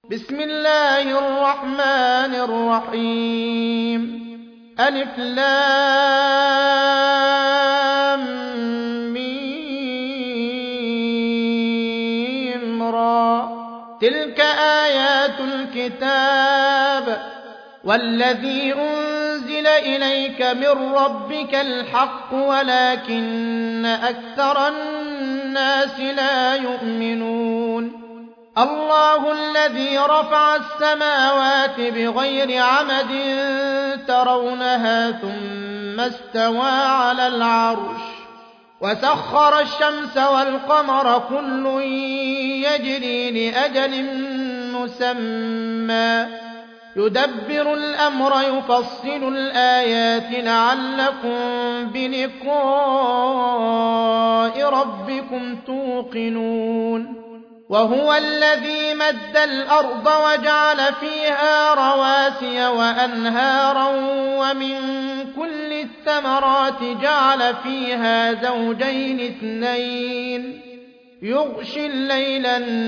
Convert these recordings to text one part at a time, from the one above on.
بسم الله الرحمن الرحيم ألف لام ميم را تلك آيات الكتاب والذي أنزل إليك من ربك الحق ولكن أكثر الناس لا يؤمنون الله الذي رفع السماوات بغير عمد ترونها ثم استوى على العرش وسخر الشمس والقمر كل يجري لأجل مسمى يدبر الأمر يفصل الآيات لعلكم بلقاء ربكم توقنون وهو الذي مد الأرض وجعل فيها رواسي وأنهارا ومن كل الثمرات جعل فيها زوجين اثنين يغشي الليل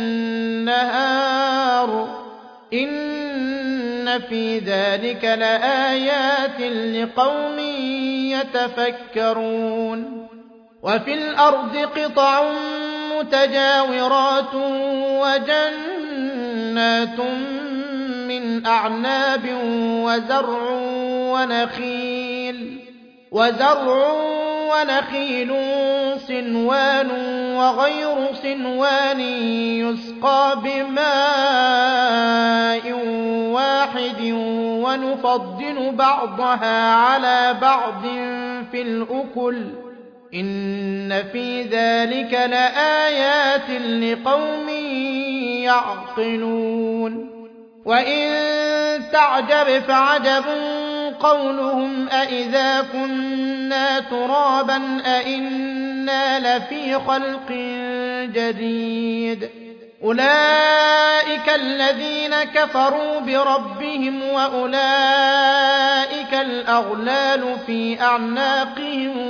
النهار إن في ذلك لآيات لقوم يتفكرون وفي الأرض قطع متجاورات وجنات من أعناب وزرع ونخيل صنوان وغير صنوان يسقى بماء واحد ونفضل بعضها على بعض في الأكل إن في ذلك لآيات لقوم يعقلون وإن تعجب فعجب قولهم أإذا كنا ترابا أإنا لفي خلق جديد أولئك الذين كفروا بربهم وأولئك الأغلال في أعناقهم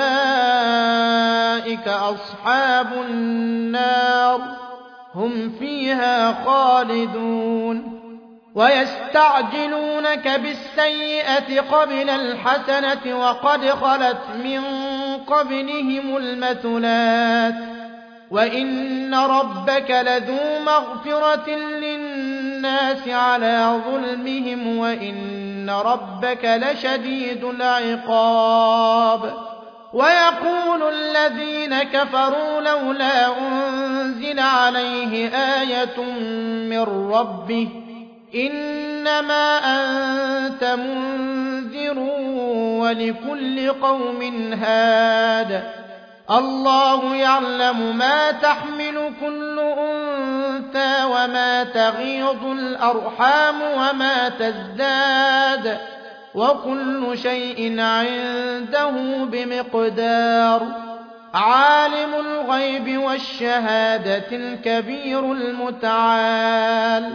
وأولئك أصحاب النار هم فيها خالدون ويستعجلونك بالسيئة قبل الحسنة وقد خلت من قبلهم المثلات وإن ربك لذو مغفرة للناس على ظلمهم وإن ربك لشديد العقاب ويقول الذين كفروا لولا أنزل عليه آية من ربه إنما أنت منذر ولكل قوم هاد الله يعلم ما تحمل كل أنثى وما تغيض الأرحام وما تزداد وكل شيء عنده بمقدار عالم الغيب والشهادة الكبير المتعال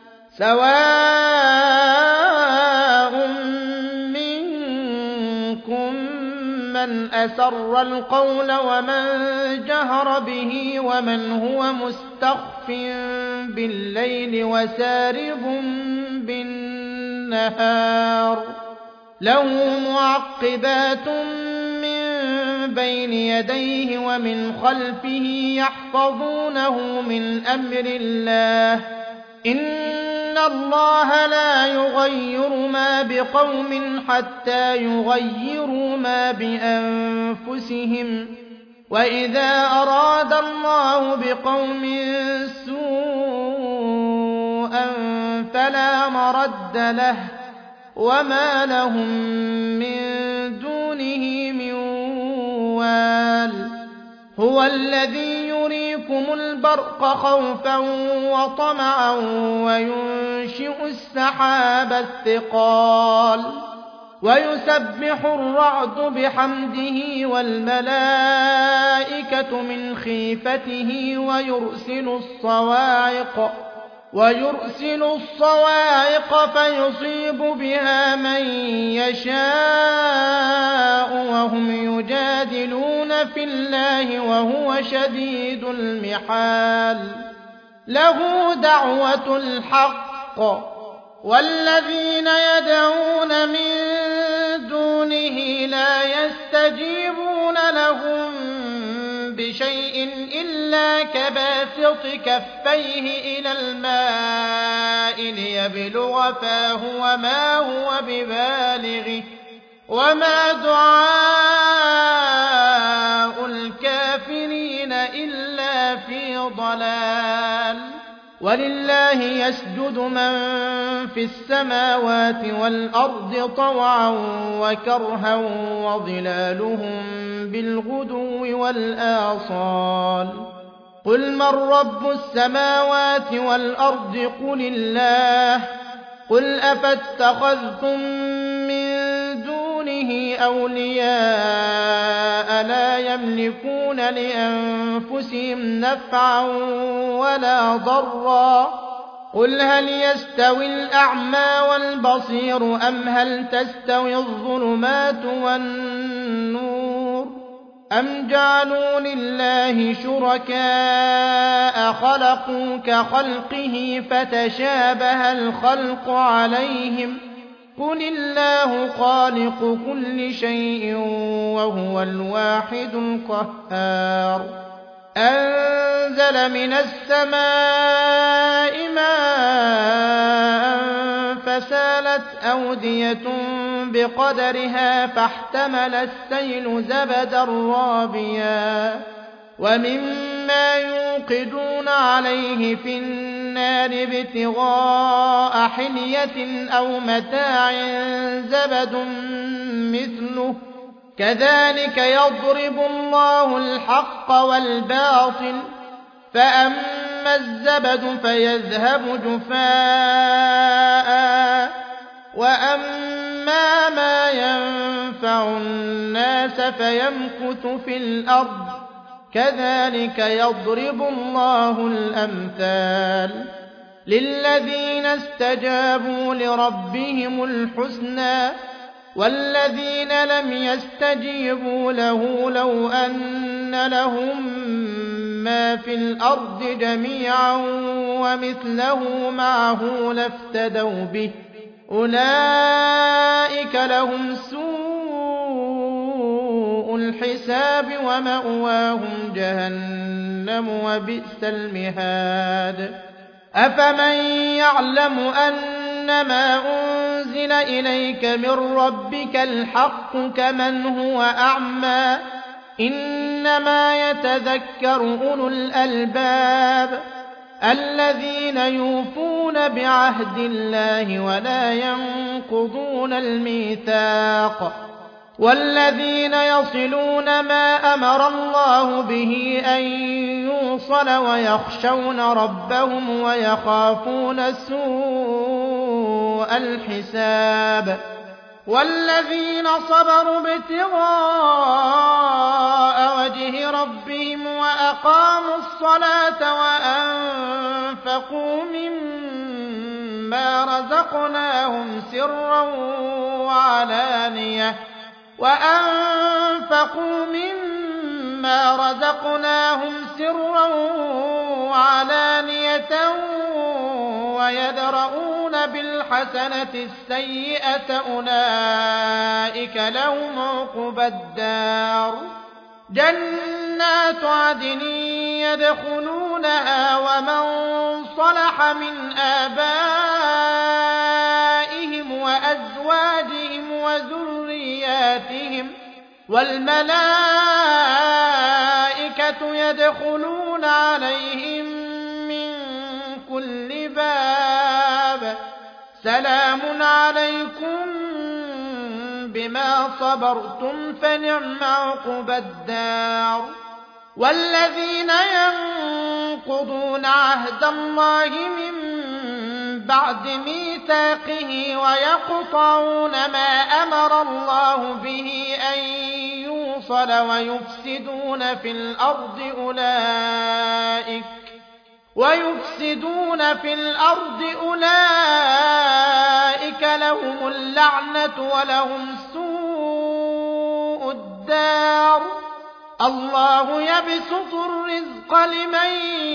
سواء منكم من أسر القول ومن جهر به ومن هو مستخف بالليل وسارب بالنهار له معقبات من بين يديه ومن خلفه يحفظونه من أمر الله إن الله لا يغير ما بقوم حتى يغيروا ما بأنفسهم وإذا أراد الله بقوم سوءا فلا مرد له وما لهم من دونه من وال هو الذي يريكم البرق خوفا وطمعا وينشئ السحاب الثقال ويسبح الرعد بحمده والملائكة من خيفته ويرسل الصواعق فيصيب بها من يشاء وهم يجادلون في الله وهو شديد المحال له دعوة الحق والذين يدعون من دونه لا يستجيبون لهم بشيء إلا كباسط كفيه إلى الماء ليبلغ فاه وما هو ببالغه وما دعاء الكافرين إلا في ضلال ولله يسجد من في السماوات والأرض طوعا وكرها وظلالهم بالغدو والآصال قل من رب السماوات والأرض قل الله قل أفاتخذتم من دونه أولياء لا يملكون لأنفسهم نفعا ولا ضرا قل هل يستوي الأعمى والبصير أم هل تستوي الظلمات والنور أم جعلوا لله شركاء خلقوا كخلقه فتشابه الخلق عليهم قل الله خالق كل شيء وهو الواحد القهار أنزل من السماء ماء فسالت أودية بقدرها فاحتمل السيل زبدا رابيا ومما يوقدون عليه في النار ابتغاء حلية أو متاع زبد مثله كذلك يضرب الله الحق والباطل فأما الزبد فيذهب جفاء وأما ما ينفع الناس فيمكث في الأرض كذلك يضرب الله الأمثال للذين استجابوا لربهم الحسنى والذين لم يستجيبوا له لو أن لهم ما في الأرض جميعا ومثله معه لافتدوا به أولئك لهم سوء الحساب ومأواهم جهنم وبئس المهاد أفمن يعلم أنما أنزل إليك من ربك الحق كمن هو أعمى إنما يتذكر أولو الألباب الذين يوفون بعهد الله ولا ينقضون الميثاق والذين يصلون ما أمر الله به أن يوصل ويخشون ربهم ويخافون سوء الحساب والذين صبروا ابتغاء وجه ربهم وأقاموا الصلاة وأنفقوا مما رزقناهم سرا وعلانية ويدرؤون بالحسنة السيئة أولئك لهم عقبى الدار جنات عدن يدخلونها ومن صلح من آبائهم وأزواجهم وذرياتهم والملائكة يدخلون عليهم من كل باب سلام عليكم بما صبرتم فنعم عقبى الدار والذين ينقضون عهد الله من بعد ميثاقه ويقطعون ما أمر الله به أن يوصل ويفسدون في الأرض أولئك لهم اللعنة ولهم سوء الدار الله يبسط الرزق لمن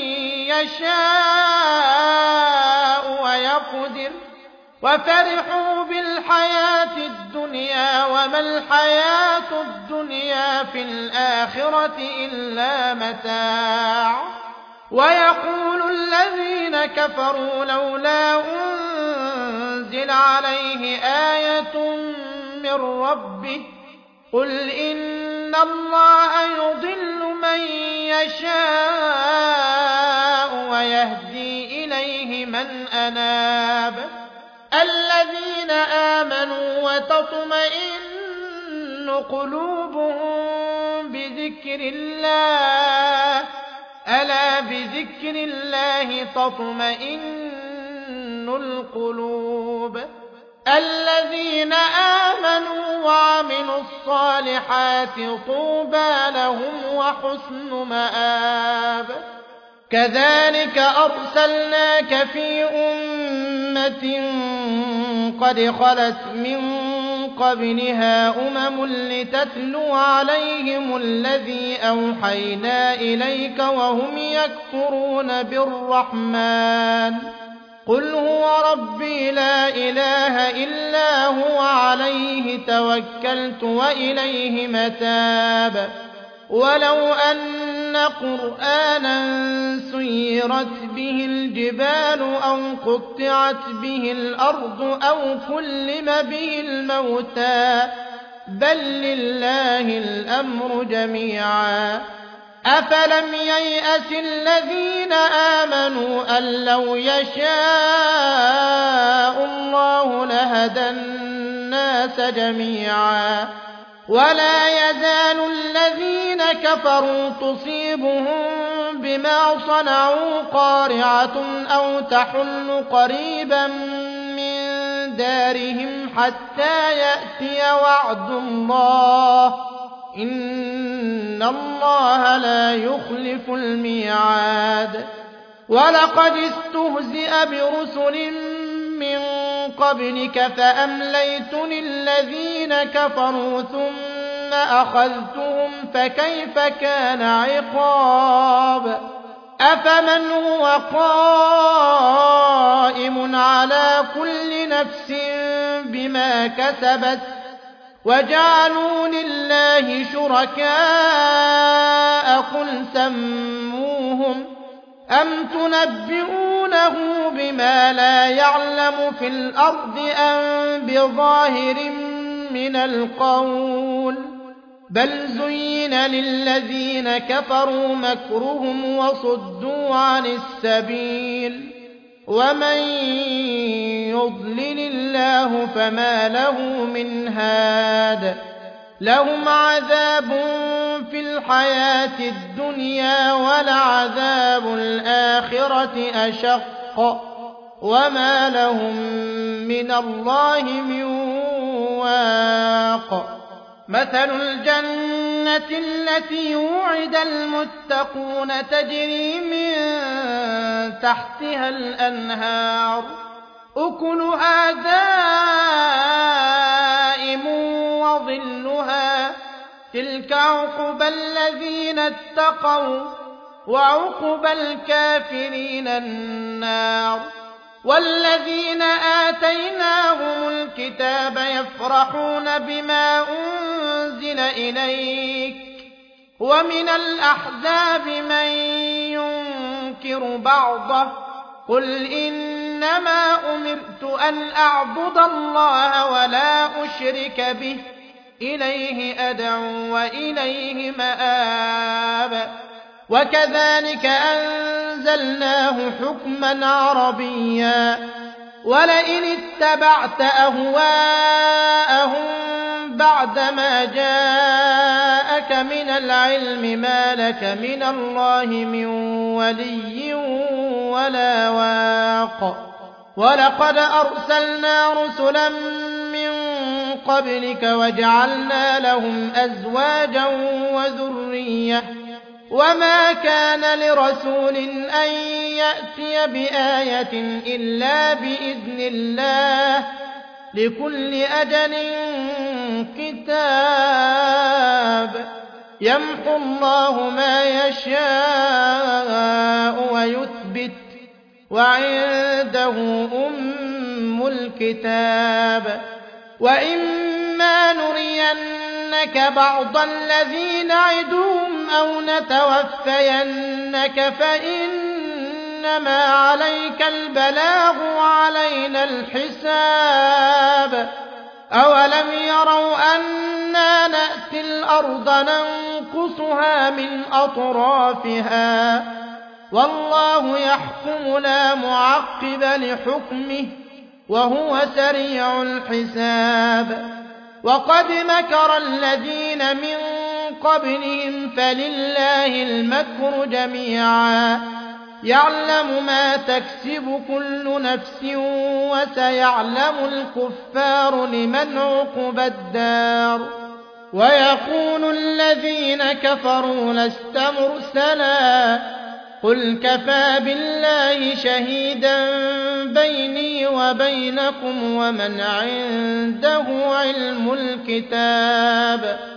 يشاء ويقدر وفرحوا بالحياة الدنيا وما الحياة الدنيا في الآخرة إلا متاع ويقول الذين كفروا لولا أنزل عليه آية من ربه قل إن الله يضل من يشاء ويهدي إليه من أناب الذين آمنوا وتطمئن قلوبهم بذكر الله ألا بذكر الله تطمئن القلوب الذين آمنوا وعملوا الصالحات طوبى لهم وحسن مآب كذلك أرسلناك في أمة قد خلت من قبلها لتتلو عليهم الذي أوحينا إليك وهم يكفرون بالرحمن قل هو ربي لا إله إلا هو عليه توكلت وإليه متاب ولو أن قرآنا سيرت به الجبال أو قطعت به الأرض أو كلم به الموتى بل لله الأمر جميعا أفلم ييأس الذين آمنوا أن لو يشاء الله لهدى الناس جميعا ولا يزال الذين كفروا تصيبهم بما صنعوا قارعة أو تحل قريبا من دارهم حتى يأتي وعد الله إن الله لا يخلف الميعاد ولقد استهزئ برسل من قبلك فأمليت للذين كفروا ثم أخذتهم فكيف كان عقاب أفمن هو قائم على كل نفس بما كسبت وجعلوا لله شركاء قل سموهم أم تنبئونه بما لا يعلم في الأرض أم بظاهر من القول بل زين للذين كفروا مكرهم وصدوا عن السبيل ومن يضلل الله فما له من هاد لهم عذاب في الحياة الدنيا ولعذاب الآخرة أشق وما لهم من الله من واق مثل الجنة التي وعد المتقون تجري من تحتها الأنهار أكلها دائم وظلها تلك عقبى الذين اتقوا وعقبى الكافرين النار والذين آتيناهم الكتاب يفرحون بما أنزل إليك ومن الأحزاب من ينكر بعضه قل إنما أمرت أن أعبد الله ولا أشرك به إليه أدعو وإليه مآب وكذلك أنزلناه حكما عربيا ولئن اتبعت أهواءهم بعدما جاءك من العلم ما لك من الله من ولي ولا واق ولقد أرسلنا رسلا من قبلك وجعلنا لهم أزواجا وذرية وما كان لرسول أن يأتي بآية إلا بإذن الله لكل أجل كتاب يمحو الله ما يشاء ويثبت وعنده أم الكتاب وإما نرينك بعض الذي نعدهم أو نتوفينك فإنما عليك البلاغ وعلينا الحساب أولم يروا أنا نأتي الأرض ننقصها من أطرافها والله يحكم لا معقب لحكمه وهو سريع الحساب وقد مكر الذين من قبلهم فلله المكر جميعا يعلم ما تكسب كل نفس وسيعلم الكفار لمن عقبى الدار ويقول الذين كفروا لست مرسلا قل كفى بالله شهيدا بيني وبينكم ومن عنده علم الكتاب